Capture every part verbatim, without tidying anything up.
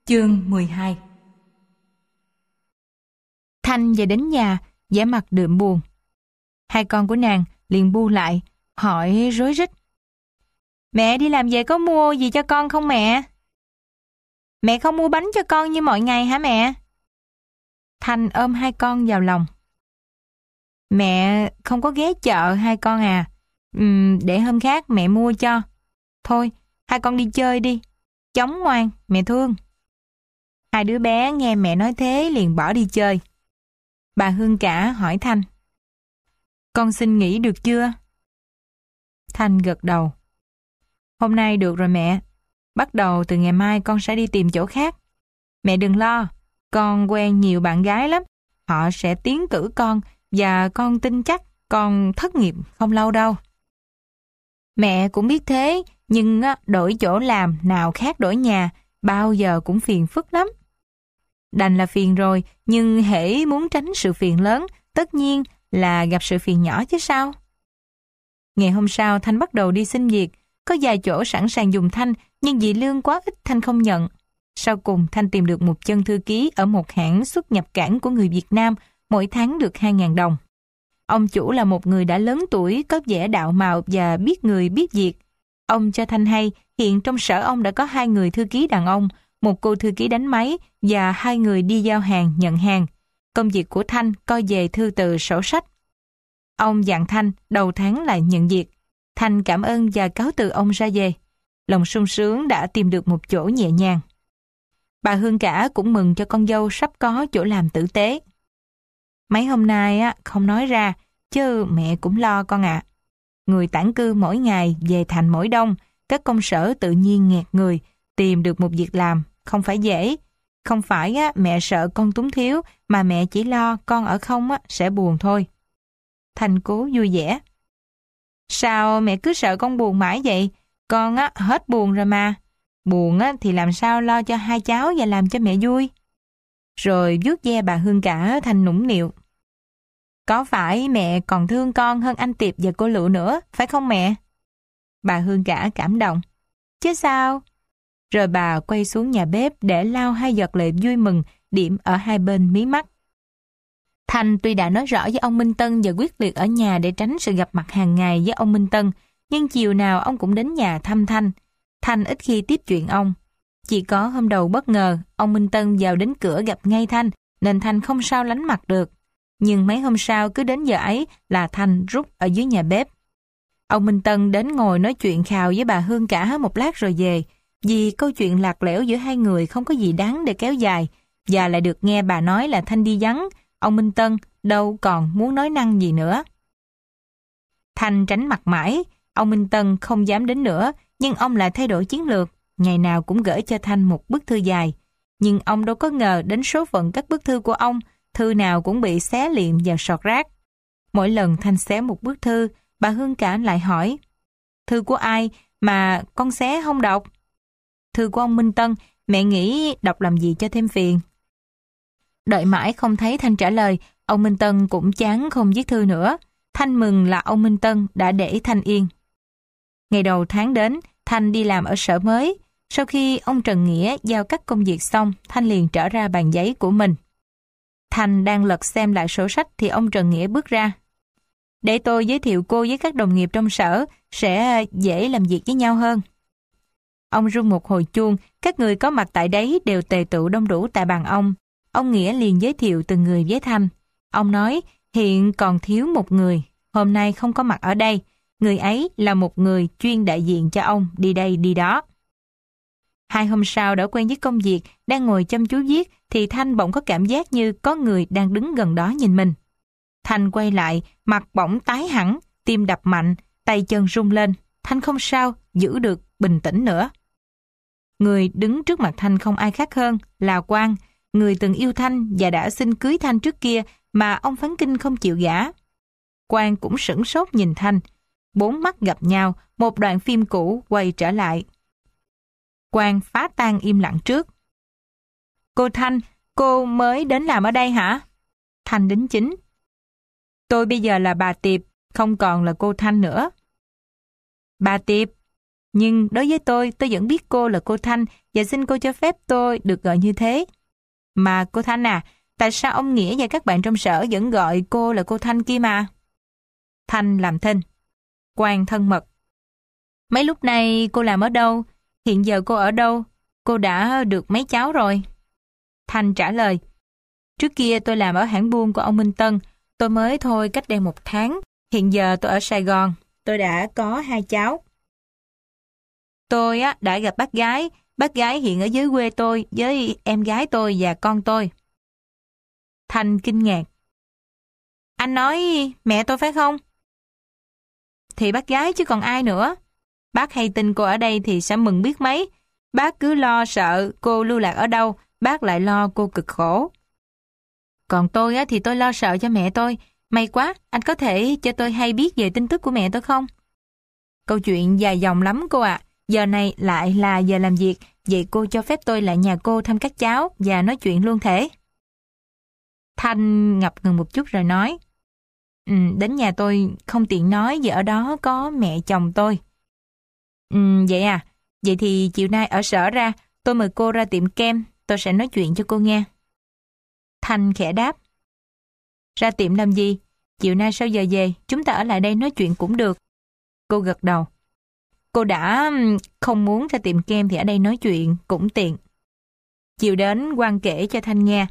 Chương mười hai. Thanh về đến nhà, vẻ mặt đượm buồn. Hai con của nàng liền bu lại, hỏi rối rít. Mẹ đi làm về có mua gì cho con không mẹ? Mẹ không mua bánh cho con như mọi ngày hả mẹ? Thanh ôm hai con vào lòng. Mẹ không có ghé chợ hai con à. Uhm, để hôm khác mẹ mua cho. Thôi, hai con đi chơi đi. Chống ngoan, mẹ thương. Hai đứa bé nghe mẹ nói thế liền bỏ đi chơi. Bà Hương Cả hỏi Thanh. Con xin nghỉ được chưa? Thanh gật đầu. Hôm nay được rồi mẹ. Bắt đầu từ ngày mai con sẽ đi tìm chỗ khác. Mẹ đừng lo, con quen nhiều bạn gái lắm. Họ sẽ tiến cử con và con tin chắc con thất nghiệp không lâu đâu. Mẹ cũng biết thế, nhưng đổi chỗ làm nào khác đổi nhà, bao giờ cũng phiền phức lắm. Đành là phiền rồi, nhưng hễ muốn tránh sự phiền lớn, tất nhiên là gặp sự phiền nhỏ chứ sao. Ngày hôm sau Thanh bắt đầu đi xin việc, có vài chỗ sẵn sàng dùng Thanh, nhưng vì lương quá ít Thanh không nhận. Sau cùng Thanh tìm được một chân thư ký ở một hãng xuất nhập cảng của người Việt Nam, mỗi tháng được hai nghìn đồng. Ông chủ là một người đã lớn tuổi, có vẻ đạo mạo và biết người biết việc. Ông cho Thanh hay, hiện trong sở ông đã có hai người thư ký đàn ông, một cô thư ký đánh máy và hai người đi giao hàng, nhận hàng. Công việc của Thanh coi về thư từ sổ sách. Ông dặn Thanh đầu tháng lại nhận việc. Thanh cảm ơn và cáo từ ông ra về. Lòng sung sướng đã tìm được một chỗ nhẹ nhàng. Bà Hương Cả cũng mừng cho con dâu sắp có chỗ làm tử tế. Mấy hôm nay á không nói ra, chứ mẹ cũng lo con ạ. À. Người tản cư mỗi ngày về thành mỗi đông, các công sở tự nhiên nghẹt người, tìm được một việc làm không phải dễ. Không phải á, mẹ sợ con túng thiếu, mà mẹ chỉ lo con ở không á, sẽ buồn thôi. Thanh cố vui vẻ. Sao mẹ cứ sợ con buồn mãi vậy? Con á, hết buồn rồi mà. Buồn á, thì làm sao lo cho hai cháu và làm cho mẹ vui. Rồi vuốt ve bà Hương Cả Thanh nũng nịu. Có phải mẹ còn thương con hơn anh Tiệp và cô Lựu nữa, phải không mẹ? Bà Hương Cả cảm động. Chứ sao? Rồi bà quay xuống nhà bếp để lau hai giọt lệ vui mừng điểm ở hai bên mí mắt. Thanh tuy đã nói rõ với ông Minh Tân và quyết liệt ở nhà để tránh sự gặp mặt hàng ngày với ông Minh Tân, nhưng chiều nào ông cũng đến nhà thăm Thanh. Thanh ít khi tiếp chuyện ông. Chỉ có hôm đầu bất ngờ, ông Minh Tân vào đến cửa gặp ngay Thanh, nên Thanh không sao lánh mặt được. Nhưng mấy hôm sau cứ đến giờ ấy là Thanh rút ở dưới nhà bếp. Ông Minh Tân đến ngồi nói chuyện khào với bà Hương Cả một lát rồi về, vì câu chuyện lạc lẽo giữa hai người không có gì đáng để kéo dài, và lại được nghe bà nói là Thanh đi vắng, ông Minh Tân đâu còn muốn nói năng gì nữa. Thanh tránh mặt mãi, ông Minh Tân không dám đến nữa, nhưng ông lại thay đổi chiến lược, ngày nào cũng gửi cho Thanh một bức thư dài. Nhưng ông đâu có ngờ đến số phận các bức thư của ông, thư nào cũng bị xé liệm vào sọt rác. Mỗi lần Thanh xé một bức thư, bà Hương Cả lại hỏi, thư của ai mà con xé không đọc? Thư của ông Minh Tân, mẹ nghĩ đọc làm gì cho thêm phiền. Đợi mãi không thấy Thanh trả lời, ông Minh Tân cũng chán không viết thư nữa. Thanh mừng là ông Minh Tân đã để Thanh yên. Ngày đầu tháng đến, Thanh đi làm ở sở mới. Sau khi ông Trần Nghĩa giao các công việc xong, Thanh liền trở ra bàn giấy của mình. Thanh đang lật xem lại sổ sách thì ông Trần Nghĩa bước ra. Để tôi giới thiệu cô với các đồng nghiệp trong sở, sẽ dễ làm việc với nhau hơn. Ông rung một hồi chuông, các người có mặt tại đấy đều tề tựu đông đủ tại bàn ông. Ông Nghĩa liền giới thiệu từng người với Thanh. Ông nói, hiện còn thiếu một người, hôm nay không có mặt ở đây. Người ấy là một người chuyên đại diện cho ông đi đây đi đó. Hai hôm sau đã quen với công việc, đang ngồi chăm chú viết, thì Thanh bỗng có cảm giác như có người đang đứng gần đó nhìn mình. Thanh quay lại, mặt bỗng tái hẳn, tim đập mạnh, tay chân rung lên. Thanh không sao giữ được bình tĩnh nữa. Người đứng trước mặt Thanh không ai khác hơn là Quang, người từng yêu Thanh và đã xin cưới Thanh trước kia mà ông Phán Kinh không chịu gả. Quang cũng sửng sốt nhìn Thanh. Bốn mắt gặp nhau, một đoạn phim cũ quay trở lại. Quang phá tan im lặng trước. Cô Thanh, cô mới đến làm ở đây hả? Thanh đính chính. Tôi bây giờ là bà Tiệp, không còn là cô Thanh nữa. Bà Tiệp? Nhưng đối với tôi, tôi vẫn biết cô là cô Thanh và xin cô cho phép tôi được gọi như thế. Mà cô Thanh à, tại sao ông Nghĩa và các bạn trong sở vẫn gọi cô là cô Thanh kia mà? Thanh làm thinh. Quang thân mật. Mấy lúc này cô làm ở đâu? Hiện giờ cô ở đâu? Cô đã được mấy cháu rồi? Thanh trả lời. Trước kia tôi làm ở hãng buôn của ông Minh Tân. Tôi mới thôi cách đây một tháng. Hiện giờ tôi ở Sài Gòn. Tôi đã có hai cháu. Tôi á, đã gặp bác gái. Bác gái hiện ở dưới quê tôi với em gái tôi và con tôi. Thanh kinh ngạc. Anh nói mẹ tôi phải không? Thì bác gái chứ còn ai nữa. Bác hay tin cô ở đây thì sẽ mừng biết mấy. Bác cứ lo sợ cô lưu lạc ở đâu, bác lại lo cô cực khổ. Còn tôi á, thì tôi lo sợ cho mẹ tôi. May quá, anh có thể cho tôi hay biết về tin tức của mẹ tôi không? Câu chuyện dài dòng lắm cô ạ. À. Giờ này lại là giờ làm việc, vậy cô cho phép tôi lại nhà cô thăm các cháu và nói chuyện luôn thể. Thanh ngập ngừng một chút rồi nói. Ừ, đến nhà tôi không tiện nói vì ở đó có mẹ chồng tôi. Ừ, vậy à, vậy thì chiều nay ở sở ra, tôi mời cô ra tiệm kem, tôi sẽ nói chuyện cho cô nghe. Thanh khẽ đáp. Ra tiệm làm gì? Chiều nay sau giờ về, chúng ta ở lại đây nói chuyện cũng được. Cô gật đầu. Cô đã không muốn ra tiệm kem thì ở đây nói chuyện cũng tiện. Chiều đến Quang kể cho Thanh nghe.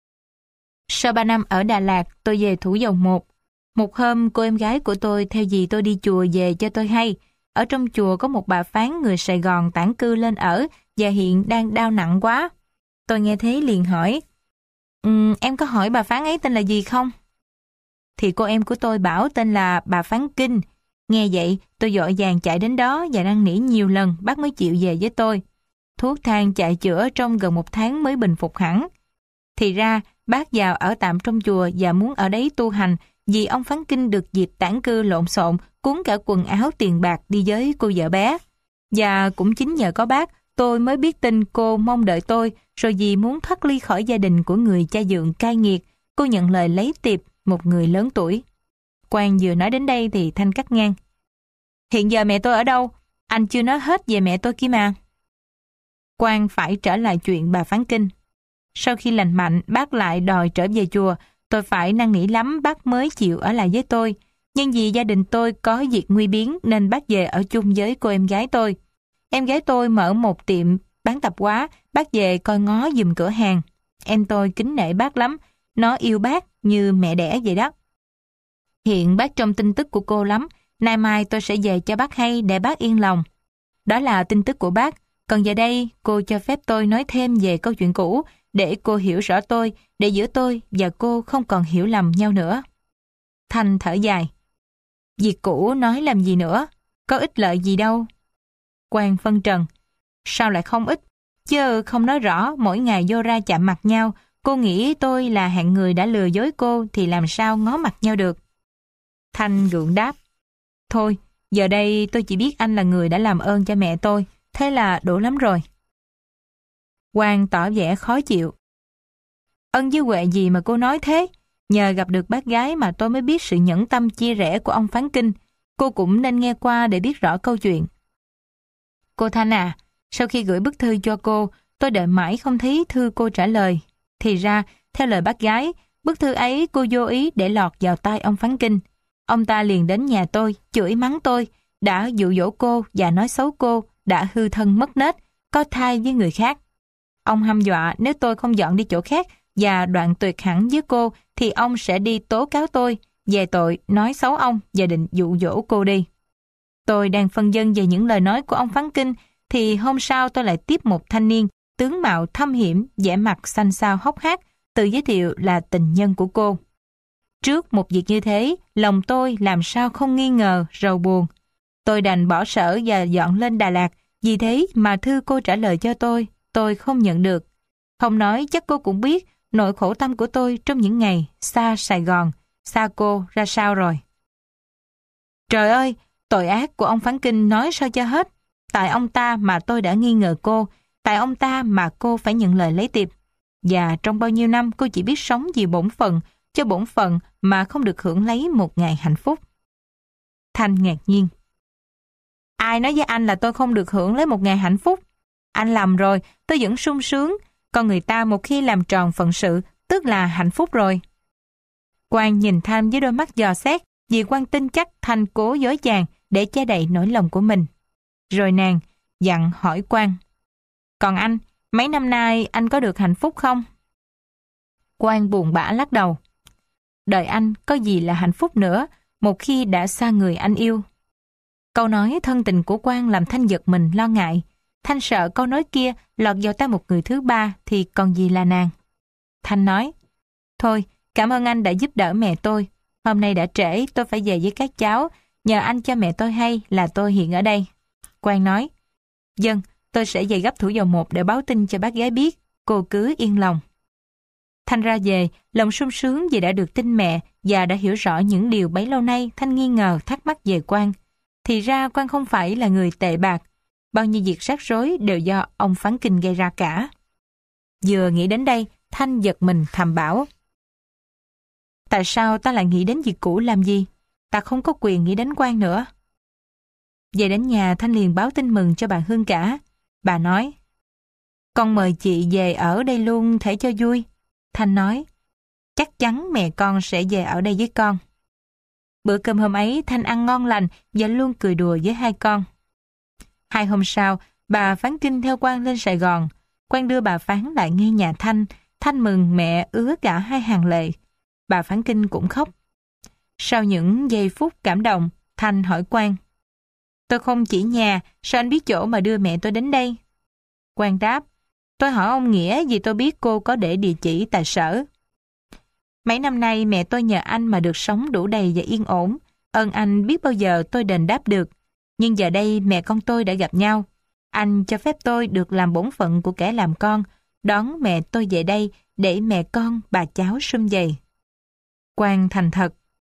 Sau ba năm ở Đà Lạt, tôi về Thủ Dầu Một. Một hôm, cô em gái của tôi theo dì tôi đi chùa về cho tôi hay. Ở trong chùa có một bà phán người Sài Gòn tản cư lên ở và hiện đang đau nặng quá. Tôi nghe thế liền hỏi. Um, em có hỏi bà phán ấy tên là gì không? Thì cô em của tôi bảo tên là bà Phán Kinh. Nghe vậy, tôi vội vàng chạy đến đó và năn nỉ nhiều lần bác mới chịu về với tôi. Thuốc thang chạy chữa trong gần một tháng mới bình phục hẳn. Thì ra, bác vào ở tạm trong chùa và muốn ở đấy tu hành vì ông Phán Kinh được dịp tản cư lộn xộn, cuốn cả quần áo tiền bạc đi với cô vợ bé. Và cũng chính nhờ có bác, tôi mới biết tin cô mong đợi tôi, rồi vì muốn thoát ly khỏi gia đình của người cha dượng cai nghiệt, cô nhận lời lấy tiệp một người lớn tuổi. Quang vừa nói đến đây thì Thanh cắt ngang. Hiện giờ mẹ tôi ở đâu? Anh chưa nói hết về mẹ tôi kia mà. Quang phải trở lại chuyện bà Phán Kinh. Sau khi lành mạnh, bác lại đòi trở về chùa. Tôi phải năn nỉ lắm bác mới chịu ở lại với tôi. Nhưng vì gia đình tôi có việc nguy biến nên bác về ở chung với cô em gái tôi. Em gái tôi mở một tiệm bán tạp hóa, bác về coi ngó giùm cửa hàng. Em tôi kính nể bác lắm, nó yêu bác như mẹ đẻ vậy đó. Hiện bác trong tin tức của cô lắm, nay mai tôi sẽ về cho bác hay để bác yên lòng. Đó là tin tức của bác, còn giờ đây cô cho phép tôi nói thêm về câu chuyện cũ để cô hiểu rõ tôi, để giữa tôi và cô không còn hiểu lầm nhau nữa. Thanh thở dài. Việc cũ nói làm gì nữa, có ích lợi gì đâu. Quang phân trần. Sao lại không ích? Chứ không nói rõ mỗi ngày vô ra chạm mặt nhau, cô nghĩ tôi là hạng người đã lừa dối cô thì làm sao ngó mặt nhau được. Thanh gượng đáp. Thôi, giờ đây tôi chỉ biết anh là người đã làm ơn cho mẹ tôi, thế là đủ lắm rồi. Quang tỏ vẻ khó chịu. Ân với huệ gì mà cô nói thế? Nhờ gặp được bác gái mà tôi mới biết sự nhẫn tâm chia rẽ của ông Phán Kinh. Cô cũng nên nghe qua để biết rõ câu chuyện. Cô Thanh à, sau khi gửi bức thư cho cô, tôi đợi mãi không thấy thư cô trả lời. Thì ra, theo lời bác gái, bức thư ấy cô vô ý để lọt vào tai ông Phán Kinh. Ông ta liền đến nhà tôi, chửi mắng tôi, đã dụ dỗ cô và nói xấu cô, đã hư thân mất nết, có thai với người khác. Ông hăm dọa nếu tôi không dọn đi chỗ khác và đoạn tuyệt hẳn với cô thì ông sẽ đi tố cáo tôi về tội nói xấu ông và định dụ dỗ cô đi. Tôi đang phân vân về những lời nói của ông Phán Kinh thì hôm sau tôi lại tiếp một thanh niên tướng mạo thâm hiểm, vẻ mặt xanh xao hốc hác, tự giới thiệu là tình nhân của cô. Trước một việc như thế, lòng tôi làm sao không nghi ngờ, rầu buồn. Tôi đành bỏ sở và dọn lên Đà Lạt, vì thế mà thư cô trả lời cho tôi, tôi không nhận được. Không nói chắc cô cũng biết nỗi khổ tâm của tôi trong những ngày xa Sài Gòn, xa cô ra sao rồi. Trời ơi, tội ác của ông Phán Kinh nói sao cho hết. Tại ông ta mà tôi đã nghi ngờ cô, tại ông ta mà cô phải nhận lời lấy tiệp. Và trong bao nhiêu năm cô chỉ biết sống vì bổn phận, cho bổn phận mà không được hưởng lấy một ngày hạnh phúc. Thanh ngạc nhiên. Ai nói với anh là tôi không được hưởng lấy một ngày hạnh phúc? Anh lầm rồi, tôi vẫn sung sướng. Con người ta một khi làm tròn phận sự, tức là hạnh phúc rồi. Quang nhìn Thanh với đôi mắt dò xét, vì Quang tin chắc Thanh cố dối chàng để che đậy nỗi lòng của mình. Rồi nàng dặn hỏi Quang: Còn anh, mấy năm nay anh có được hạnh phúc không? Quang buồn bã lắc đầu. Đời anh có gì là hạnh phúc nữa, một khi đã xa người anh yêu. Câu nói thân tình của Quang làm Thanh giật mình lo ngại. Thanh sợ câu nói kia lọt vào tai một người thứ ba thì còn gì là nàng. Thanh nói: Thôi, cảm ơn anh đã giúp đỡ mẹ tôi. Hôm nay đã trễ, tôi phải về với các cháu. Nhờ anh cho mẹ tôi hay là tôi hiện ở đây. Quang nói: Vâng, tôi sẽ về gấp Thủ Dầu Một để báo tin cho bác gái biết. Cô cứ yên lòng. Thanh ra về, lòng sung sướng vì đã được tin mẹ và đã hiểu rõ những điều bấy lâu nay Thanh nghi ngờ thắc mắc về Quang. Thì ra Quang không phải là người tệ bạc. Bao nhiêu việc rắc rối đều do ông Phán Kinh gây ra cả. Vừa nghĩ đến đây, Thanh giật mình thầm bảo: Tại sao ta lại nghĩ đến việc cũ làm gì? Ta không có quyền nghĩ đến Quang nữa. Về đến nhà, Thanh liền báo tin mừng cho bà Hương cả. Bà nói: Con mời chị về ở đây luôn thể cho vui. Thanh nói: Chắc chắn mẹ con sẽ về ở đây với con. Bữa cơm hôm ấy Thanh ăn ngon lành và luôn cười đùa với hai con. Hai hôm sau, bà Phán Kinh theo Quang lên Sài Gòn. Quang đưa bà Phán lại ngay nhà Thanh. Thanh mừng mẹ ứa cả hai hàng lệ. Bà Phán Kinh cũng khóc. Sau những giây phút cảm động, Thanh hỏi Quang: Tôi không chỉ nhà, sao anh biết chỗ mà đưa mẹ tôi đến đây? Quang đáp: Tôi hỏi ông Nghĩa vì tôi biết cô có để địa chỉ tại sở. Mấy năm nay mẹ tôi nhờ anh mà được sống đủ đầy và yên ổn. Ơn anh biết bao giờ tôi đền đáp được. Nhưng giờ đây mẹ con tôi đã gặp nhau. Anh cho phép tôi được làm bổn phận của kẻ làm con, đón mẹ tôi về đây để mẹ con bà cháu sum vầy. Quang thành thật: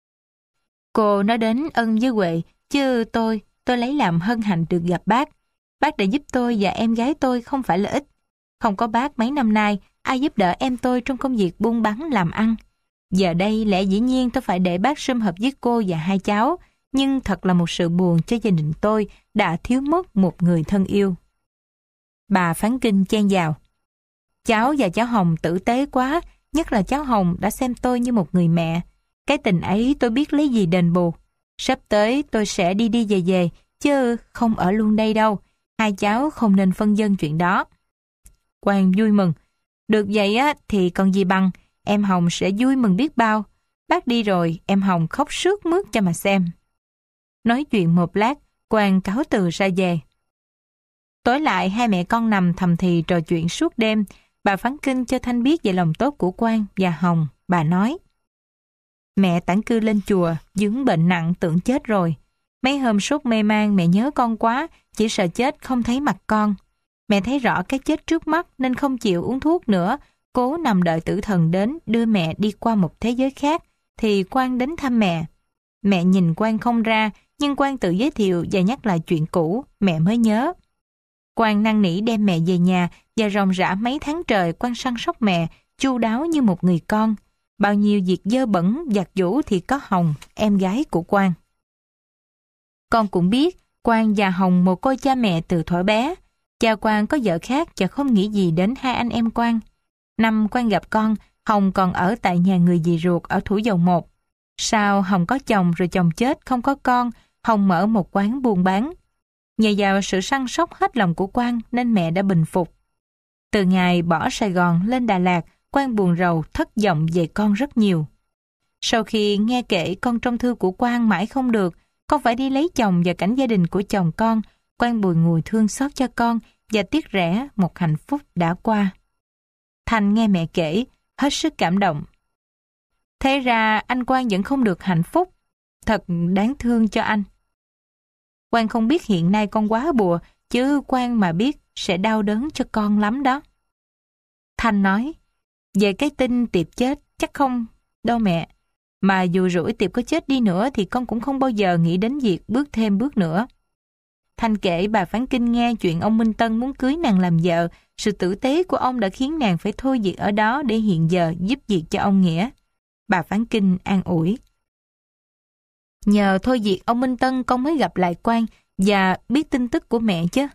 Cô nói đến ân với Huệ, chứ tôi, tôi lấy làm hân hạnh được gặp bác. Bác đã giúp tôi và em gái tôi không phải là ít. Không có bác mấy năm nay, ai giúp đỡ em tôi trong công việc buôn bán làm ăn. Giờ đây lẽ dĩ nhiên tôi phải để bác sum họp với cô và hai cháu, nhưng thật là một sự buồn cho gia đình tôi đã thiếu mất một người thân yêu. Bà Phán Kinh chen vào: Cháu và cháu Hồng tử tế quá, nhất là cháu Hồng đã xem tôi như một người mẹ. Cái tình ấy tôi biết lấy gì đền bù. Sắp tới tôi sẽ đi đi về về, chứ không ở luôn đây đâu. Hai cháu không nên phân vân chuyện đó. Quang vui mừng: Được vậy á thì còn gì bằng, em Hồng sẽ vui mừng biết bao. Bác đi rồi, em Hồng khóc sướt mướt cho mà xem. Nói chuyện một lát, Quang cáo từ ra về. Tối lại hai mẹ con nằm thầm thì trò chuyện suốt đêm. Bà Phán Kinh cho Thanh biết về lòng tốt của Quang và Hồng. Bà nói: Mẹ tản cư lên chùa, vướng bệnh nặng tưởng chết rồi. Mấy hôm sốt mê man mẹ nhớ con quá, chỉ sợ chết không thấy mặt con. Mẹ thấy rõ cái chết trước mắt nên không chịu uống thuốc nữa, cố nằm đợi tử thần đến đưa mẹ đi qua một thế giới khác, thì Quang đến thăm mẹ. Mẹ nhìn Quang không ra, nhưng Quang tự giới thiệu và nhắc lại chuyện cũ, mẹ mới nhớ. Quang năn nỉ đem mẹ về nhà và ròng rã mấy tháng trời Quang săn sóc mẹ, chu đáo như một người con. Bao nhiêu việc dơ bẩn, giặt giũ thì có Hồng, em gái của Quang. Con cũng biết, Quang và Hồng mồ côi cha mẹ từ thuở bé. Cha Quang có vợ khác và không nghĩ gì đến hai anh em Quang. Năm Quang gặp con, Hồng còn ở tại nhà người dì ruột ở Thủ Dầu Một. Sau Hồng có chồng rồi chồng chết không có con, Hồng mở một quán buôn bán. Nhờ vào sự săn sóc hết lòng của Quang nên mẹ đã bình phục. Từ ngày bỏ Sài Gòn lên Đà Lạt, Quang buồn rầu thất vọng về con rất nhiều. Sau khi nghe kể con trong thư của Quang mãi không được, con phải đi lấy chồng và cảnh gia đình của chồng con, Quang bùi ngùi thương xót cho con và tiếc rẻ một hạnh phúc đã qua. Thanh nghe mẹ kể, hết sức cảm động. Thế ra anh Quang vẫn không được hạnh phúc, thật đáng thương cho anh. Quang không biết hiện nay con quá bùa, chứ Quang mà biết sẽ đau đớn cho con lắm đó. Thanh nói: Về cái tin Tiệp chết chắc không đâu mẹ. Mà dù rủi Tiệp có chết đi nữa thì con cũng không bao giờ nghĩ đến việc bước thêm bước nữa. Thanh kể bà Phán Kinh nghe chuyện ông Minh Tân muốn cưới nàng làm vợ, sự tử tế của ông đã khiến nàng phải thôi việc ở đó để hiện giờ giúp việc cho ông Nghĩa. Bà Phán Kinh an ủi: Nhờ thôi việc ông Minh Tân con mới gặp lại Quang và biết tin tức của mẹ chứ.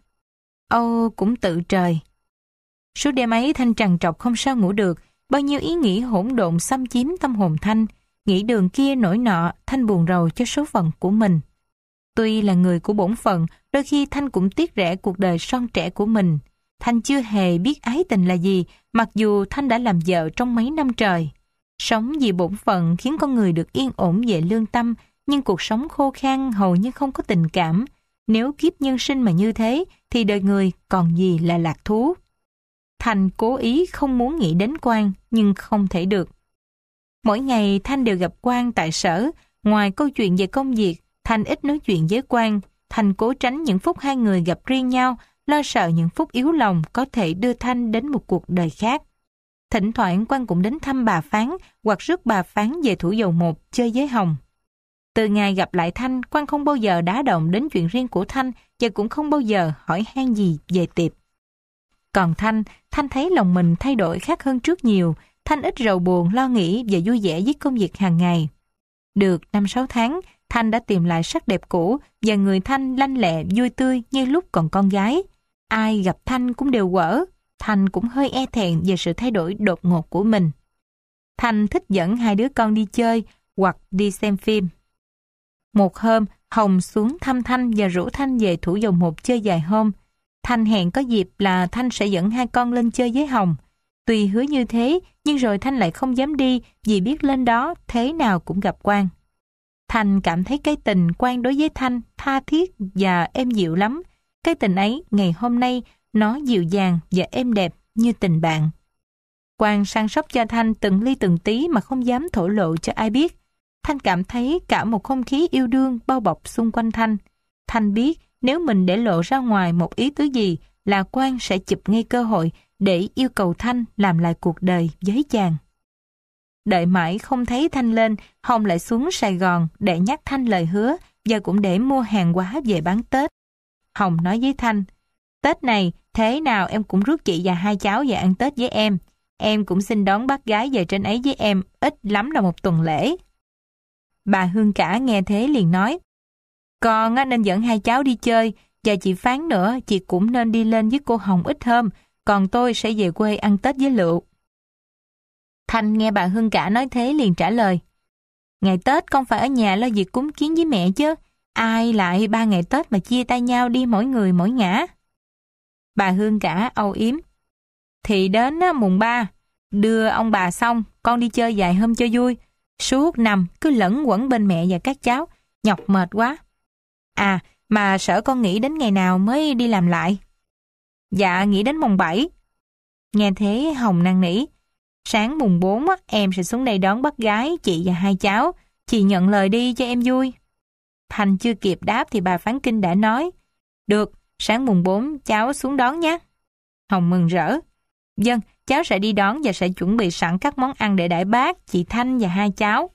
Âu cũng tự trời. Suốt đêm ấy Thanh trằn trọc không sao ngủ được, bao nhiêu ý nghĩ hỗn độn xâm chiếm tâm hồn Thanh, nghĩ đường kia nổi nọ, Thanh buồn rầu cho số phận của mình. Tuy là người của bổn phận, đôi khi Thanh cũng tiếc rẻ cuộc đời son trẻ của mình. Thanh chưa hề biết ái tình là gì, mặc dù Thanh đã làm vợ trong mấy năm trời. Sống vì bổn phận khiến con người được yên ổn về lương tâm, nhưng cuộc sống khô khan hầu như không có tình cảm. Nếu kiếp nhân sinh mà như thế, thì đời người còn gì là lạc thú. Thanh cố ý không muốn nghĩ đến Quang, nhưng không thể được. Mỗi ngày Thanh đều gặp Quang tại sở. Ngoài câu chuyện về công việc, Thanh ít nói chuyện với Quang. Thanh cố tránh những phút hai người gặp riêng nhau, lo sợ những phút yếu lòng có thể đưa Thanh đến một cuộc đời khác. Thỉnh thoảng Quang cũng đến thăm bà Phán hoặc rước bà Phán về Thủ Dầu Một chơi với Hồng. Từ ngày gặp lại Thanh, Quang không bao giờ đá động đến chuyện riêng của Thanh và cũng không bao giờ hỏi han gì về Tiệp. Còn Thanh, Thanh thấy lòng mình thay đổi khác hơn trước nhiều. Thanh ít rầu buồn, lo nghĩ và vui vẻ với công việc hàng ngày. Được năm sáu tháng, Thanh đã tìm lại sắc đẹp cũ và người Thanh lanh lẹ, vui tươi như lúc còn con gái. Ai gặp Thanh cũng đều quở. Thanh cũng hơi e thẹn về sự thay đổi đột ngột của mình. Thanh thích dẫn hai đứa con đi chơi hoặc đi xem phim. Một hôm, Hồng xuống thăm Thanh và rủ Thanh về Thủ Dầu Một chơi vài hôm. Thanh hẹn có dịp là Thanh sẽ dẫn hai con lên chơi với Hồng. Tuy hứa như thế, nhưng rồi Thanh lại không dám đi vì biết lên đó thế nào cũng gặp Quang. Thanh cảm thấy cái tình Quang đối với Thanh tha thiết và êm dịu lắm. Cái tình ấy ngày hôm nay nó dịu dàng và êm đẹp như tình bạn. Quang săn sóc cho Thanh từng ly từng tí mà không dám thổ lộ cho ai biết. Thanh cảm thấy cả một không khí yêu đương bao bọc xung quanh Thanh. Thanh biết nếu mình để lộ ra ngoài một ý tứ gì là Quang sẽ chụp ngay cơ hội để yêu cầu Thanh làm lại cuộc đời với chàng. Đợi mãi không thấy Thanh lên, Hồng lại xuống Sài Gòn để nhắc Thanh lời hứa và cũng để mua hàng hóa về bán Tết. Hồng nói với Thanh, Tết này thế nào em cũng rước chị và hai cháu về ăn Tết với em. Em cũng xin đón bác gái về trên ấy với em, ít lắm là một tuần lễ. Bà Hương Cả nghe thế liền nói, con nên dẫn hai cháu đi chơi, và chị Phán nữa, chị cũng nên đi lên với cô Hồng ít hôm, còn tôi sẽ về quê ăn Tết với Lựu. Thanh nghe bà Hương Cả nói thế liền trả lời, ngày Tết con phải ở nhà lo việc cúng kiến với mẹ chứ, ai lại ba ngày Tết mà chia tay nhau đi mỗi người mỗi ngả. Bà Hương Cả âu yếm, thì đến mùng ba, đưa ông bà xong, con đi chơi vài hôm cho vui, suốt năm cứ lẫn quẩn bên mẹ và các cháu, nhọc mệt quá. À, mà sợ con nghĩ đến ngày nào mới đi làm lại? Dạ, nghĩ đến mùng bảy. Nghe thế Hồng năn nỉ, sáng mùng bốn em sẽ xuống đây đón bác gái, chị và hai cháu, chị nhận lời đi cho em vui. Thanh chưa kịp đáp thì bà Phán Kinh đã nói, được, sáng mùng bốn cháu xuống đón nhé. Hồng mừng rỡ, vâng, cháu sẽ đi đón và sẽ chuẩn bị sẵn các món ăn để đãi bác, chị Thanh và hai cháu.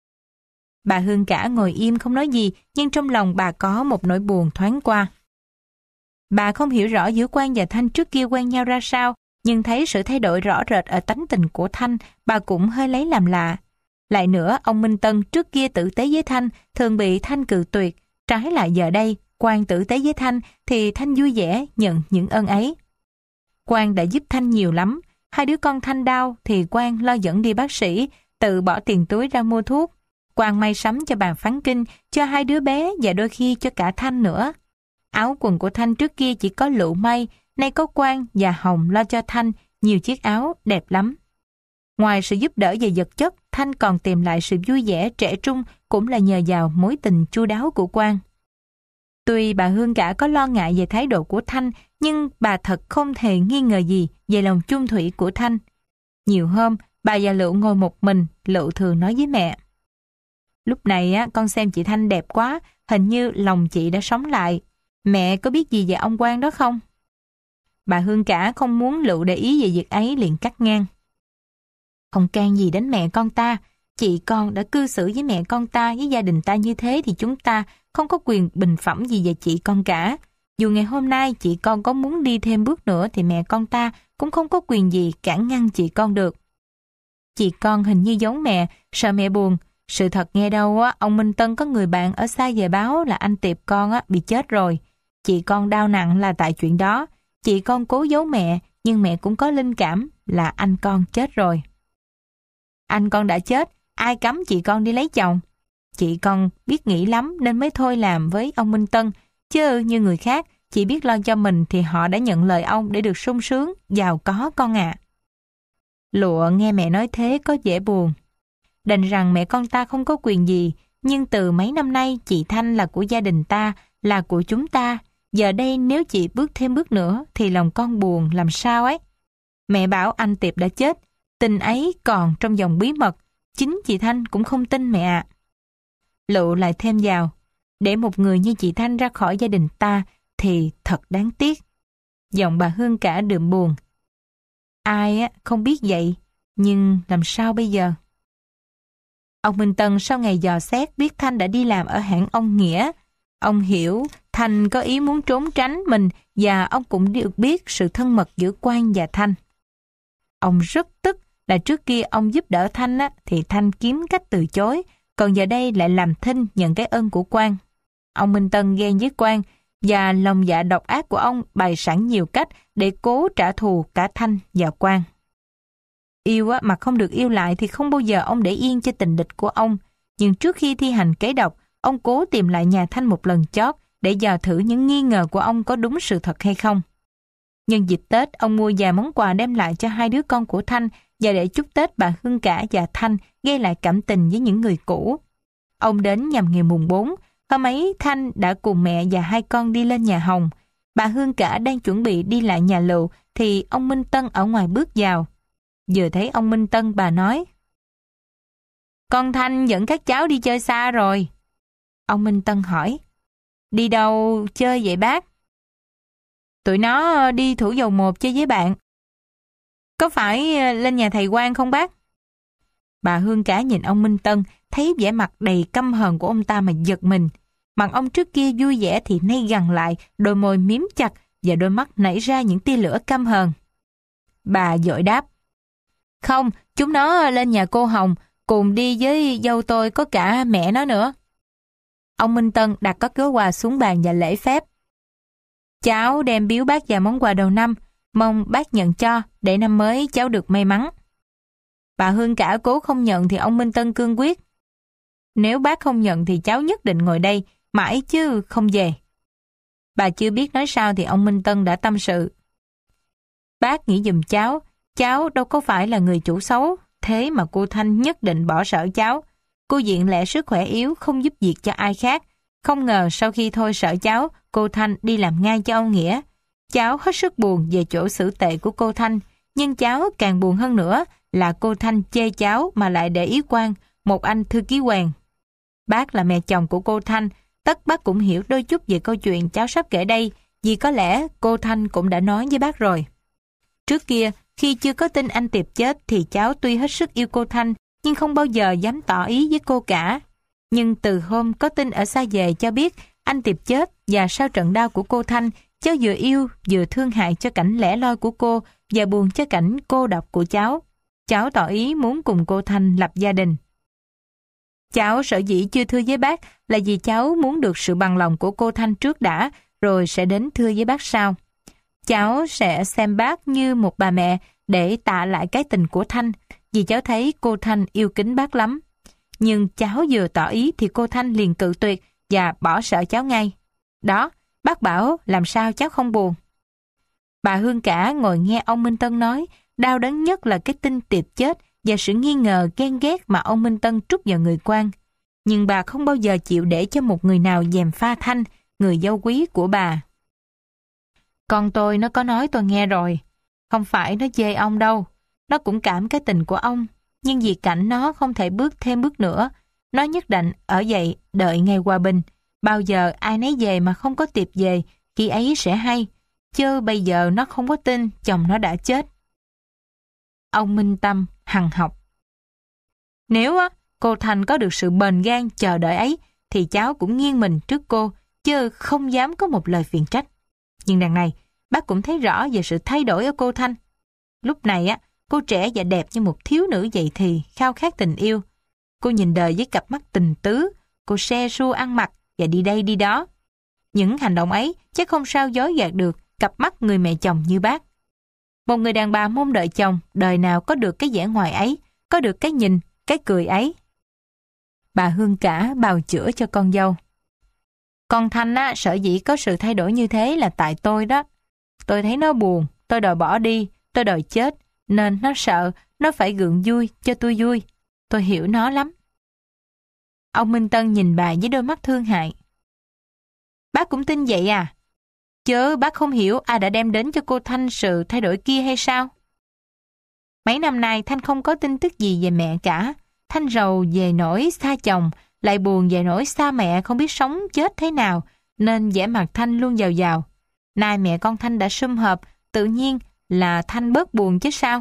Bà Hương Cả ngồi im không nói gì, nhưng trong lòng bà có một nỗi buồn thoáng qua. Bà không hiểu rõ giữa Quang và Thanh trước kia quen nhau ra sao, nhưng thấy sự thay đổi rõ rệt ở tánh tình của Thanh, bà cũng hơi lấy làm lạ. Lại nữa, ông Minh Tân trước kia tử tế với Thanh, thường bị Thanh cự tuyệt. Trái lại giờ đây, Quang tử tế với Thanh, thì Thanh vui vẻ nhận những ơn ấy. Quang đã giúp Thanh nhiều lắm. Hai đứa con Thanh đau thì Quang lo dẫn đi bác sĩ, tự bỏ tiền túi ra mua thuốc. Quang may sắm cho bà Phán Kinh, cho hai đứa bé và đôi khi cho cả Thanh nữa. Áo quần của Thanh trước kia chỉ có Lựu may, nay có Quang và Hồng lo cho Thanh nhiều chiếc áo đẹp lắm. Ngoài sự giúp đỡ về vật chất, Thanh còn tìm lại sự vui vẻ trẻ trung cũng là nhờ vào mối tình chu đáo của Quang. Tuy bà Hương Cả có lo ngại về thái độ của Thanh, nhưng bà thật không hề nghi ngờ gì về lòng chung thủy của Thanh. Nhiều hôm, bà và Lựu ngồi một mình, Lựu thường nói với mẹ, lúc này á, con xem chị Thanh đẹp quá, hình như lòng chị đã sống lại. Mẹ có biết gì về ông Quang đó không? Bà Hương Cả không muốn Lựu để ý về việc ấy liền cắt ngang. Không can gì đến mẹ con ta, chị con đã cư xử với mẹ con ta, với gia đình ta như thế thì chúng ta không có quyền bình phẩm gì về chị con cả. Dù ngày hôm nay chị con có muốn đi thêm bước nữa thì mẹ con ta cũng không có quyền gì cản ngăn chị con được. Chị con hình như giống mẹ, sợ mẹ buồn, Sự thật nghe đâu á, ông Minh Tân có người bạn ở xa về báo là anh Tiệp con á bị chết rồi. Chị con đau nặng là tại chuyện đó. Chị con cố giấu mẹ, nhưng mẹ cũng có linh cảm là anh con chết rồi. Anh con đã chết, ai cấm chị con đi lấy chồng? Chị con biết nghĩ lắm nên mới thôi làm với ông Minh Tân, chứ như người khác, chỉ biết lo cho mình thì họ đã nhận lời ông để được sung sướng, giàu có con ạ. À. Lụa nghe mẹ nói thế có vẻ buồn. Đành rằng mẹ con ta không có quyền gì, nhưng từ mấy năm nay chị Thanh là của gia đình ta, là của chúng ta. Giờ đây nếu chị bước thêm bước nữa thì lòng con buồn làm sao ấy. Mẹ bảo anh Tiệp đã chết, tin ấy còn trong dòng bí mật, chính chị Thanh cũng không tin mẹ ạ. À. Lụ lại thêm vào, để một người như chị Thanh ra khỏi gia đình ta thì thật đáng tiếc. Giọng bà Hương cả đượm buồn. Ai á không biết vậy, nhưng làm sao bây giờ? Ông Minh Tân sau ngày dò xét biết Thanh đã đi làm ở hãng ông Nghĩa. Ông hiểu Thanh có ý muốn trốn tránh mình và ông cũng được biết sự thân mật giữa Quang và Thanh. Ông rất tức là trước kia ông giúp đỡ Thanh á, thì Thanh kiếm cách từ chối, còn giờ đây lại làm thinh nhận cái ơn của Quang. Ông Minh Tân ghen với Quang và lòng dạ độc ác của ông bày sẵn nhiều cách để cố trả thù cả Thanh và Quang. Yêu á, mà không được yêu lại thì không bao giờ ông để yên cho tình địch của ông. Nhưng trước khi thi hành kế độc, ông cố tìm lại nhà Thanh một lần chót để dò thử những nghi ngờ của ông có đúng sự thật hay không. Nhân dịp Tết, ông mua vài món quà đem lại cho hai đứa con của Thanh và để chúc Tết bà Hương Cả và Thanh gây lại cảm tình với những người cũ. Ông đến nhằm ngày mùng bốn, hôm ấy Thanh đã cùng mẹ và hai con đi lên nhà Hồng. Bà Hương Cả đang chuẩn bị đi lại nhà Lựu thì ông Minh Tân ở ngoài bước vào. Vừa thấy ông Minh Tân bà nói: Con Thanh dẫn các cháu đi chơi xa rồi. Ông Minh Tân hỏi: Đi đâu chơi vậy bác? Tụi nó đi Thủ Dầu Một chơi với bạn. Có phải lên nhà thầy Quang không bác? Bà Hương Cả nhìn ông Minh Tân, thấy vẻ mặt đầy căm hờn của ông ta mà giật mình. Mặt ông trước kia vui vẻ thì nay gằn lại, đôi môi miếm chặt và đôi mắt nảy ra những tia lửa căm hờn. Bà vội đáp: Không, chúng nó lên nhà cô Hồng, cùng đi với dâu tôi có cả mẹ nó nữa. Ông Minh Tân đặt các gói quà xuống bàn và lễ phép. Cháu đem biếu bác vài món quà đầu năm, mong bác nhận cho để năm mới cháu được may mắn. Bà Hương Cả cố không nhận thì ông Minh Tân cương quyết. Nếu bác không nhận thì cháu nhất định ngồi đây, mãi chứ không về. Bà chưa biết nói sao thì ông Minh Tân đã tâm sự. Bác nghĩ giùm cháu, cháu đâu có phải là người chủ xấu, thế mà cô Thanh nhất định bỏ sợ cháu. Cô diện lẽ sức khỏe yếu không giúp việc cho ai khác. Không ngờ sau khi thôi sợ cháu, cô Thanh đi làm ngay cho ông Nghĩa. Cháu hết sức buồn về chỗ xử tệ của cô Thanh, nhưng cháu càng buồn hơn nữa là cô Thanh chê cháu mà lại để ý Quang, một anh thư ký quèn. Bác là mẹ chồng của cô Thanh, tất bác cũng hiểu đôi chút về câu chuyện cháu sắp kể đây, vì có lẽ cô Thanh cũng đã nói với bác rồi. Trước kia, khi chưa có tin anh Tiệp chết thì cháu tuy hết sức yêu cô Thanh, nhưng không bao giờ dám tỏ ý với cô cả. Nhưng từ hôm có tin ở xa về cho biết anh Tiệp chết và sau trận đau của cô Thanh, cháu vừa yêu vừa thương hại cho cảnh lẻ loi của cô và buồn cho cảnh cô độc của cháu. Cháu tỏ ý muốn cùng cô Thanh lập gia đình. Cháu sở dĩ chưa thưa với bác là vì cháu muốn được sự bằng lòng của cô Thanh trước đã, rồi sẽ đến thưa với bác sau. Cháu sẽ xem bác như một bà mẹ để tạ lại cái tình của Thanh, vì cháu thấy cô Thanh yêu kính bác lắm. Nhưng cháu vừa tỏ ý thì cô Thanh liền cự tuyệt và bỏ sợ cháu ngay. Đó, bác bảo làm sao cháu không buồn. Bà Hương Cả ngồi nghe ông Minh Tân nói, đau đớn nhất là cái tin Tiệp chết và sự nghi ngờ ghen ghét mà ông Minh Tân trút vào người Quang. Nhưng bà không bao giờ chịu để cho một người nào gièm pha Thanh, người dâu quý của bà. Con tôi nó có nói tôi nghe rồi. Không phải nó chê ông đâu. Nó cũng cảm cái tình của ông. Nhưng vì cảnh nó không thể bước thêm bước nữa. Nó nhất định ở dậy đợi ngày hòa bình. Bao giờ ai nấy về mà không có Tiệp về, khi ấy sẽ hay. Chứ bây giờ nó không có tin chồng nó đã chết. Ông Minh Tâm hằn học. Nếu á, cô Thành có được sự bền gan chờ đợi ấy, thì cháu cũng nghiêng mình trước cô, chứ không dám có một lời phiền trách. Nhưng đằng này, bác cũng thấy rõ về sự thay đổi ở cô Thanh. Lúc này á, cô trẻ và đẹp như một thiếu nữ dậy thì, khao khát tình yêu. Cô nhìn đời với cặp mắt tình tứ, cô se sua ăn mặc và đi đây đi đó. Những hành động ấy chắc không sao dối gạt được cặp mắt người mẹ chồng như bác. Một người đàn bà mong đợi chồng, đời nào có được cái vẻ ngoài ấy, có được cái nhìn, cái cười ấy. Bà Hương Cả bào chữa cho con dâu. Con Thanh á, sở dĩ có sự thay đổi như thế là tại tôi đó. Tôi thấy nó buồn, tôi đòi bỏ đi, tôi đòi chết, nên nó sợ, nó phải gượng vui cho tôi vui. Tôi hiểu nó lắm. Ông Minh Tân nhìn bà với đôi mắt thương hại. Bác cũng tin vậy à? Chớ bác không hiểu ai đã đem đến cho cô Thanh sự thay đổi kia hay sao? Mấy năm nay Thanh không có tin tức gì về mẹ cả. Thanh rầu về nỗi xa chồng, lại buồn về nỗi xa mẹ không biết sống chết thế nào, nên vẻ mặt Thanh luôn giàu giàu. Nay mẹ con Thanh đã sum họp, tự nhiên là Thanh bớt buồn chứ sao?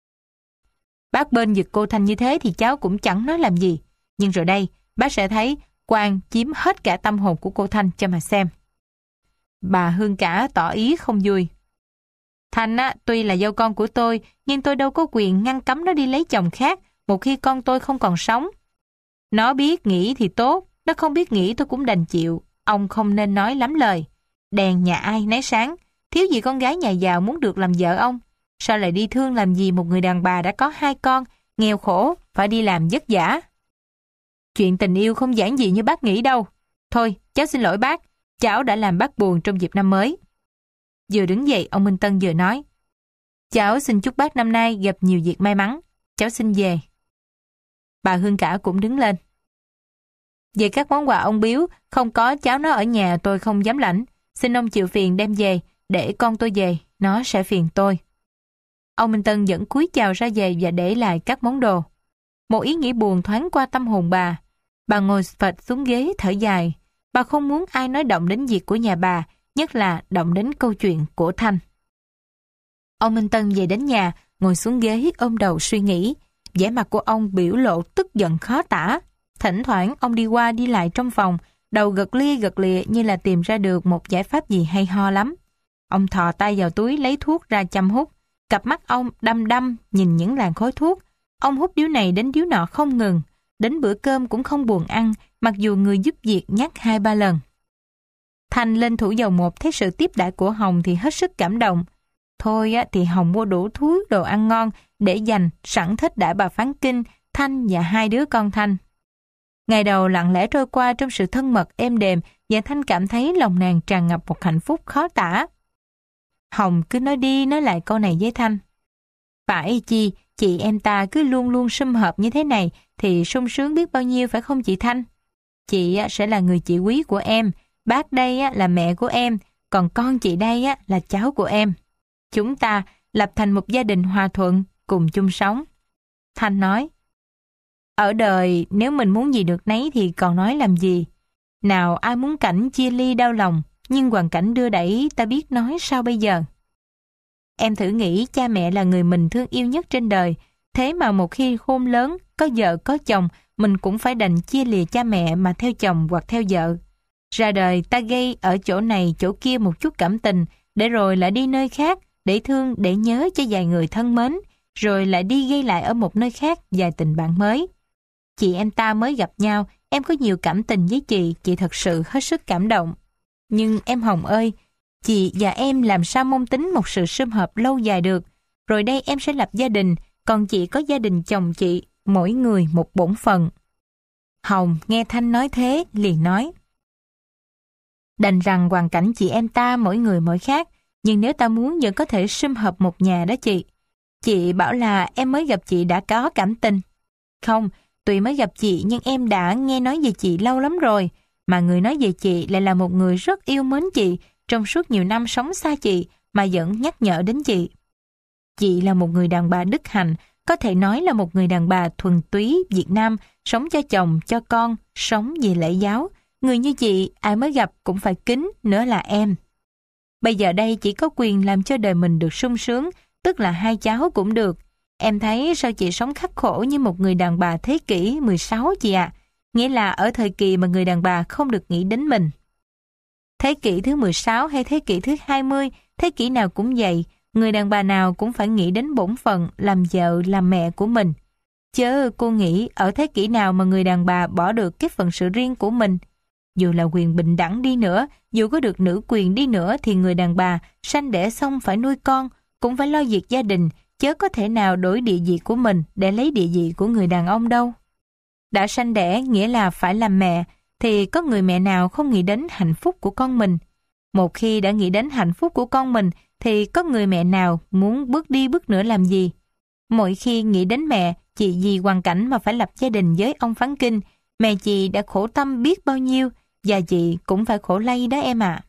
Bác bên giật cô Thanh như thế thì cháu cũng chẳng nói làm gì. Nhưng rồi đây, bác sẽ thấy Quang chiếm hết cả tâm hồn của cô Thanh cho mà xem. Bà Hương Cả tỏ ý không vui. Thanh á, tuy là dâu con của tôi, nhưng tôi đâu có quyền ngăn cấm nó đi lấy chồng khác một khi con tôi không còn sống. Nó biết nghĩ thì tốt, nó không biết nghĩ tôi cũng đành chịu. Ông không nên nói lắm lời. Đèn nhà ai nấy sáng, thiếu gì con gái nhà giàu muốn được làm vợ ông. Sao lại đi thương làm gì một người đàn bà đã có hai con, nghèo khổ, phải đi làm vất vả. Chuyện tình yêu không giản dị như bác nghĩ đâu. Thôi, cháu xin lỗi bác, cháu đã làm bác buồn trong dịp năm mới. Vừa đứng dậy, ông Minh Tân vừa nói. Cháu xin chúc bác năm nay gặp nhiều việc may mắn. Cháu xin về. Bà Hương Cả cũng đứng lên. Về các món quà ông biếu, không có cháu nó ở nhà tôi không dám lãnh. Xin ông chịu phiền đem về, để con tôi về, nó sẽ phiền tôi. Ông Minh Tân vẫn cúi chào ra về và để lại các món đồ. Một ý nghĩ buồn thoáng qua tâm hồn bà. Bà ngồi phịch xuống ghế thở dài. Bà không muốn ai nói động đến việc của nhà bà, nhất là động đến câu chuyện của Thanh. Ông Minh Tân về đến nhà, ngồi xuống ghế ôm đầu suy nghĩ. Vẻ mặt của ông biểu lộ tức giận khó tả. Thỉnh thoảng ông đi qua đi lại trong phòng, đầu gật lia gật lịa như là tìm ra được một giải pháp gì hay ho lắm. Ông thò tay vào túi lấy thuốc ra châm hút. Cặp mắt ông đăm đăm nhìn những làn khói thuốc. Ông hút điếu này đến điếu nọ không ngừng. Đến bữa cơm cũng không buồn ăn, mặc dù người giúp việc nhắc hai ba lần. Thanh lên thủ dầu một thấy sự tiếp đãi của Hồng thì hết sức cảm động. Thôi á, thì Hồng mua đủ thứ đồ ăn ngon để dành sẵn thích đãi bà Phán Kinh, Thanh và hai đứa con Thanh. Ngày đầu lặng lẽ trôi qua trong sự thân mật êm đềm và Thanh cảm thấy lòng nàng tràn ngập một hạnh phúc khó tả. Hồng cứ nói đi nói lại câu này với Thanh. Phải chi, chị em ta cứ luôn luôn sum họp như thế này thì sung sướng biết bao nhiêu phải không chị Thanh? Chị sẽ là người chị quý của em, bác đây là mẹ của em, còn con chị đây là cháu của em. Chúng ta lập thành một gia đình hòa thuận, cùng chung sống. Thanh nói, ở đời nếu mình muốn gì được nấy thì còn nói làm gì. Nào ai muốn cảnh chia ly đau lòng, nhưng hoàn cảnh đưa đẩy ta biết nói sao bây giờ. Em thử nghĩ cha mẹ là người mình thương yêu nhất trên đời, thế mà một khi khôn lớn, có vợ có chồng, mình cũng phải đành chia lìa cha mẹ mà theo chồng hoặc theo vợ. Ra đời ta gây ở chỗ này chỗ kia một chút cảm tình, để rồi lại đi nơi khác, để thương, để nhớ cho vài người thân mến, rồi lại đi gây lại ở một nơi khác vài tình bạn mới. Chị em ta mới gặp nhau, em có nhiều cảm tình với chị, chị thật sự hết sức cảm động. Nhưng em Hồng ơi, chị và em làm sao mong tính một sự sum họp lâu dài được. Rồi đây em sẽ lập gia đình, còn chị có gia đình chồng chị, mỗi người một bổn phận. Hồng nghe Thanh nói thế, liền nói. Đành rằng hoàn cảnh chị em ta mỗi người mỗi khác, nhưng nếu ta muốn vẫn có thể sum họp một nhà đó chị. Chị bảo là em mới gặp chị đã có cảm tình. Không, tuy mới gặp chị nhưng em đã nghe nói về chị lâu lắm rồi, mà người nói về chị lại là một người rất yêu mến chị, trong suốt nhiều năm sống xa chị mà vẫn nhắc nhở đến chị. Chị là một người đàn bà đức hạnh, có thể nói là một người đàn bà thuần túy Việt Nam, sống cho chồng, cho con, sống vì lễ giáo. Người như chị, ai mới gặp cũng phải kính, nữa là em. Bây giờ đây chỉ có quyền làm cho đời mình được sung sướng, tức là hai cháu cũng được. Em thấy sao chị sống khắc khổ như một người đàn bà thế kỷ mười sáu chị ạ. À? Nghĩa là ở thời kỳ mà người đàn bà không được nghĩ đến mình. Thế kỷ thứ mười sáu hay thế kỷ thứ hai mươi, thế kỷ nào cũng vậy, người đàn bà nào cũng phải nghĩ đến bổn phận làm vợ, làm mẹ của mình. Chớ cô nghĩ ở thế kỷ nào mà người đàn bà bỏ được cái phận sự riêng của mình. Dù là quyền bình đẳng đi nữa, dù có được nữ quyền đi nữa thì người đàn bà sanh đẻ xong phải nuôi con, cũng phải lo việc gia đình, chớ có thể nào đổi địa vị của mình để lấy địa vị của người đàn ông đâu. Đã sanh đẻ nghĩa là phải làm mẹ, thì có người mẹ nào không nghĩ đến hạnh phúc của con mình. Một khi đã nghĩ đến hạnh phúc của con mình thì có người mẹ nào muốn bước đi bước nữa làm gì. Mỗi khi nghĩ đến mẹ, chị vì hoàn cảnh mà phải lập gia đình với ông Phán Kinh, mẹ chị đã khổ tâm biết bao nhiêu, và chị cũng phải khổ lây đó em ạ.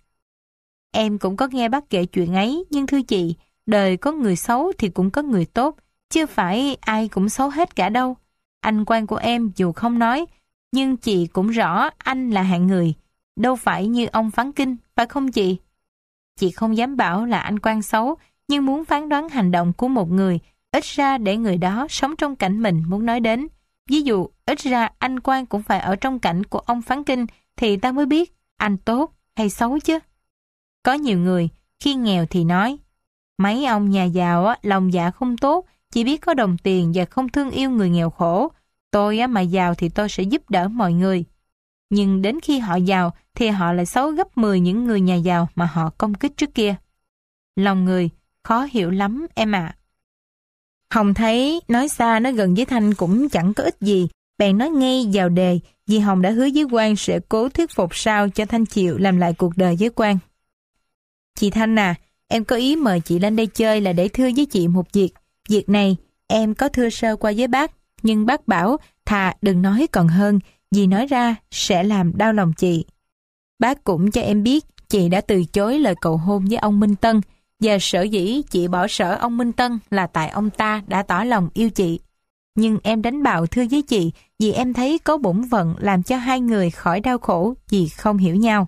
Em cũng có nghe bác kể chuyện ấy, nhưng thưa chị, đời có người xấu thì cũng có người tốt, chứ phải ai cũng xấu hết cả đâu. Anh Quang của em dù không nói, nhưng chị cũng rõ anh là hạng người, đâu phải như ông Phán Kinh, phải không chị? Chị không dám bảo là anh Quang xấu, nhưng muốn phán đoán hành động của một người, ít ra để người đó sống trong cảnh mình muốn nói đến. Ví dụ, ít ra anh Quang cũng phải ở trong cảnh của ông Phán Kinh thì ta mới biết anh tốt hay xấu chứ. Có nhiều người, khi nghèo thì nói, mấy ông nhà giàu á, lòng dạ không tốt, chỉ biết có đồng tiền và không thương yêu người nghèo khổ. Tôi á, mà giàu thì tôi sẽ giúp đỡ mọi người. Nhưng đến khi họ giàu thì họ lại xấu gấp mười những người nhà giàu mà họ công kích trước kia. Lòng người khó hiểu lắm em ạ. Hồng thấy nói xa nói gần với Thanh cũng chẳng có ích gì, bèn nói ngay vào đề, vì Hồng đã hứa với Quang sẽ cố thuyết phục sao cho Thanh chịu làm lại cuộc đời với Quang. Chị Thanh à, em có ý mời chị lên đây chơi là để thưa với chị một việc. Việc này em có thưa sơ qua với bác, nhưng bác bảo thà đừng nói còn hơn, vì nói ra sẽ làm đau lòng chị. Bác cũng cho em biết chị đã từ chối lời cầu hôn với ông Minh Tân, và sở dĩ chị bỏ sở ông Minh Tân là tại ông ta đã tỏ lòng yêu chị. Nhưng em đánh bạo thưa với chị vì em thấy có bổn phận làm cho hai người khỏi đau khổ vì không hiểu nhau.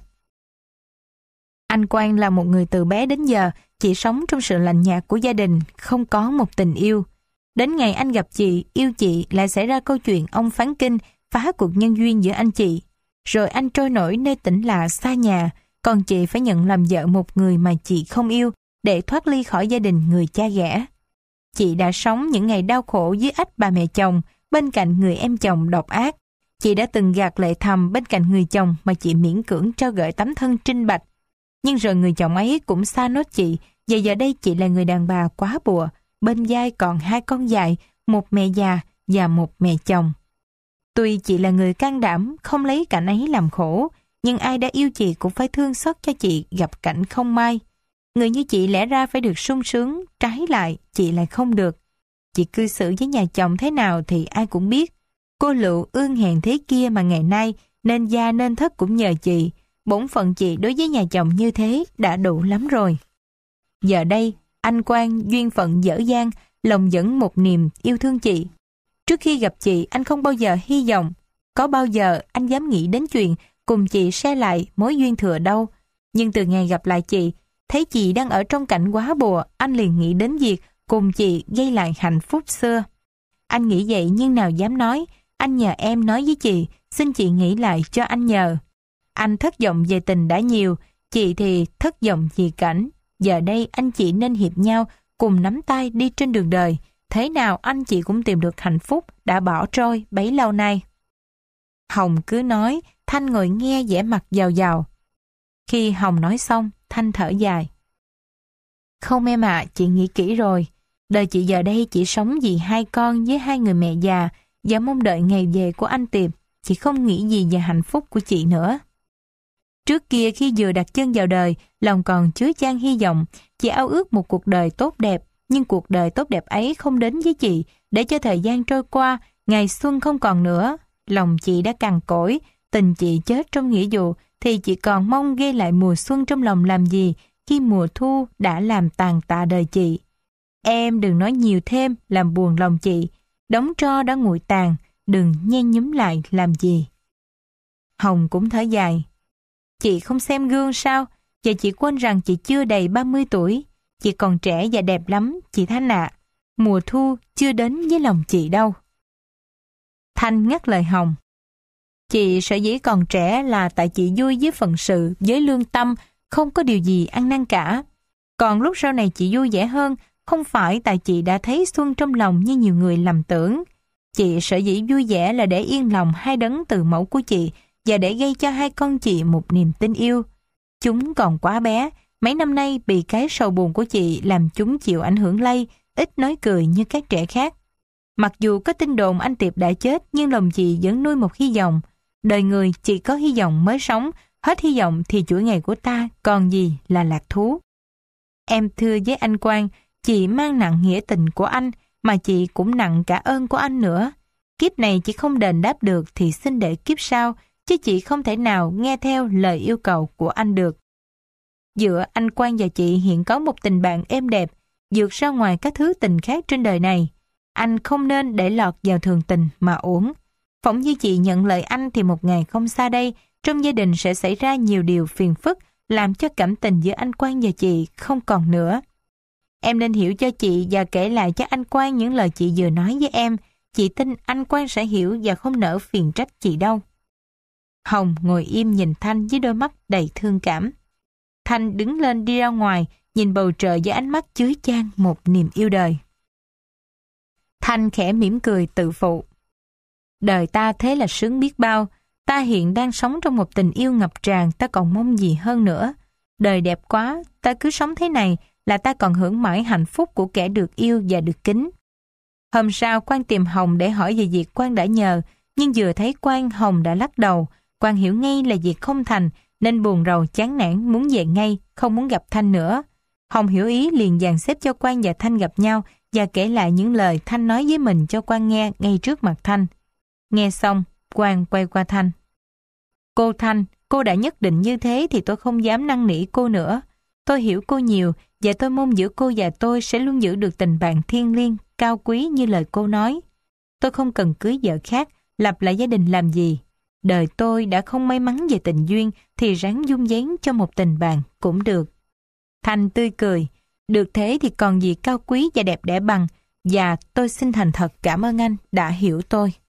Anh Quang là một người từ bé đến giờ chỉ sống trong sự lạnh nhạt của gia đình, không có một tình yêu. Đến ngày anh gặp chị, yêu chị lại xảy ra câu chuyện ông Phán Kinh phá cuộc nhân duyên giữa anh chị. Rồi anh trôi nổi nơi tỉnh lạ xa nhà, còn chị phải nhận làm vợ một người mà chị không yêu để thoát ly khỏi gia đình người cha ghẻ. Chị đã sống những ngày đau khổ dưới ách bà mẹ chồng, bên cạnh người em chồng độc ác. Chị đã từng gạt lệ thầm bên cạnh người chồng mà chị miễn cưỡng trao gửi tấm thân trinh bạch. Nhưng rồi người chồng ấy cũng xa nốt chị, và giờ đây chị là người đàn bà quá bùa, bên vai còn hai con dài, một mẹ già và một mẹ chồng. Tuy chị là người can đảm, không lấy cảnh ấy làm khổ, nhưng ai đã yêu chị cũng phải thương xót cho chị gặp cảnh không may. Người như chị lẽ ra phải được sung sướng, trái lại chị lại không được. Chị cư xử với nhà chồng thế nào thì ai cũng biết. Cô Lựu ương hèn thế kia mà ngày nay nên gia nên thất cũng nhờ chị. Bổn phận chị đối với nhà chồng như thế đã đủ lắm rồi. Giờ đây, anh Quang duyên phận dở dang, lòng vẫn một niềm yêu thương chị. Trước khi gặp chị, anh không bao giờ hy vọng. Có bao giờ anh dám nghĩ đến chuyện cùng chị share lại mối duyên thừa đâu. Nhưng từ ngày gặp lại chị, thấy chị đang ở trong cảnh quá bùa, anh liền nghĩ đến việc cùng chị gây lại hạnh phúc xưa. Anh nghĩ vậy nhưng nào dám nói. Anh nhờ em nói với chị, xin chị nghĩ lại cho anh nhờ. Anh thất vọng về tình đã nhiều, chị thì thất vọng vì cảnh. Giờ đây anh chị nên hiệp nhau, cùng nắm tay đi trên đường đời. Thế nào anh chị cũng tìm được hạnh phúc đã bỏ trôi bấy lâu nay. Hồng cứ nói, Thanh ngồi nghe vẻ mặt giàu giàu. Khi Hồng nói xong, Thanh thở dài. Không em ạ, chị nghĩ kỹ rồi. Đời chị giờ đây chỉ sống vì hai con với hai người mẹ già và mong đợi ngày về của anh Tiệp. Chị không nghĩ gì về hạnh phúc của chị nữa. Trước kia khi vừa đặt chân vào đời, lòng còn chứa chan hy vọng. Chị ao ước một cuộc đời tốt đẹp, nhưng cuộc đời tốt đẹp ấy không đến với chị. Để cho thời gian trôi qua, ngày xuân không còn nữa. Lòng chị đã cằn cỗi, tình chị chết trong nghĩa vụ, thì chị còn mong gây lại mùa xuân trong lòng làm gì khi mùa thu đã làm tàn tạ đời chị. Em đừng nói nhiều thêm làm buồn lòng chị. Đống tro đã nguội tàn, đừng nhen nhúm lại làm gì. Hồng cũng thở dài. Chị không xem gương sao? Và chị quên rằng chị chưa đầy ba mươi tuổi. Chị còn trẻ và đẹp lắm, chị Thanh ạ. Mùa thu chưa đến với lòng chị đâu. Thanh ngắt lời Hồng. Chị sở dĩ còn trẻ là tại chị vui với phận sự, với lương tâm, không có điều gì ăn năn cả. Còn lúc sau này chị vui vẻ hơn, không phải tại chị đã thấy xuân trong lòng như nhiều người lầm tưởng. Chị sở dĩ vui vẻ là để yên lòng hai đấng từ mẫu của chị và để gây cho hai con chị một niềm tin yêu. Chúng còn quá bé, mấy năm nay bị cái sầu buồn của chị làm chúng chịu ảnh hưởng lây, ít nói cười như các trẻ khác. Mặc dù có tin đồn anh Tiệp đã chết, nhưng lòng chị vẫn nuôi một hy vọng. Đời người chỉ có hy vọng mới sống, hết hy vọng thì chuỗi ngày của ta còn gì là lạc thú. Em thưa với anh Quang, chị mang nặng nghĩa tình của anh, mà chị cũng nặng cả ơn của anh nữa. Kiếp này chị không đền đáp được thì xin để kiếp sau, chứ chị không thể nào nghe theo lời yêu cầu của anh được. Giữa anh Quang và chị hiện có một tình bạn êm đẹp, vượt ra ngoài các thứ tình khác trên đời này. Anh không nên để lọt vào thường tình mà uổng. Phỏng như chị nhận lời anh thì một ngày không xa đây, trong gia đình sẽ xảy ra nhiều điều phiền phức, làm cho cảm tình giữa anh Quang và chị không còn nữa. Em nên hiểu cho chị và kể lại cho anh Quang những lời chị vừa nói với em. Chị tin anh Quang sẽ hiểu và không nỡ phiền trách chị đâu. Hồng ngồi im nhìn Thanh với đôi mắt đầy thương cảm. Thanh đứng lên đi ra ngoài, nhìn bầu trời với ánh mắt chứa chan một niềm yêu đời. Thanh khẽ mỉm cười tự phụ. Đời ta thế là sướng biết bao, ta hiện đang sống trong một tình yêu ngập tràn, ta còn mong gì hơn nữa. Đời đẹp quá, ta cứ sống thế này là ta còn hưởng mãi hạnh phúc của kẻ được yêu và được kính. Hôm sau Quang tìm Hồng để hỏi về việc Quang đã nhờ, nhưng vừa thấy Quang, Hồng đã lắc đầu. Quang hiểu ngay là việc không thành, nên buồn rầu chán nản muốn về ngay, không muốn gặp Thanh nữa. Hồng hiểu ý liền dàn xếp cho Quang và Thanh gặp nhau và kể lại những lời Thanh nói với mình cho Quang nghe ngay trước mặt Thanh. Nghe xong, Quang quay qua Thanh. Cô Thanh, cô đã nhất định như thế thì tôi không dám năn nỉ cô nữa. Tôi hiểu cô nhiều và tôi mong giữa cô và tôi sẽ luôn giữ được tình bạn thiêng liêng, cao quý như lời cô nói. Tôi không cần cưới vợ khác, lập lại gia đình làm gì. Đời tôi đã không may mắn về tình duyên thì ráng dung dáng cho một tình bạn cũng được. Thanh tươi cười. Được thế thì còn gì cao quý và đẹp đẽ bằng, và tôi xin thành thật cảm ơn anh đã hiểu tôi.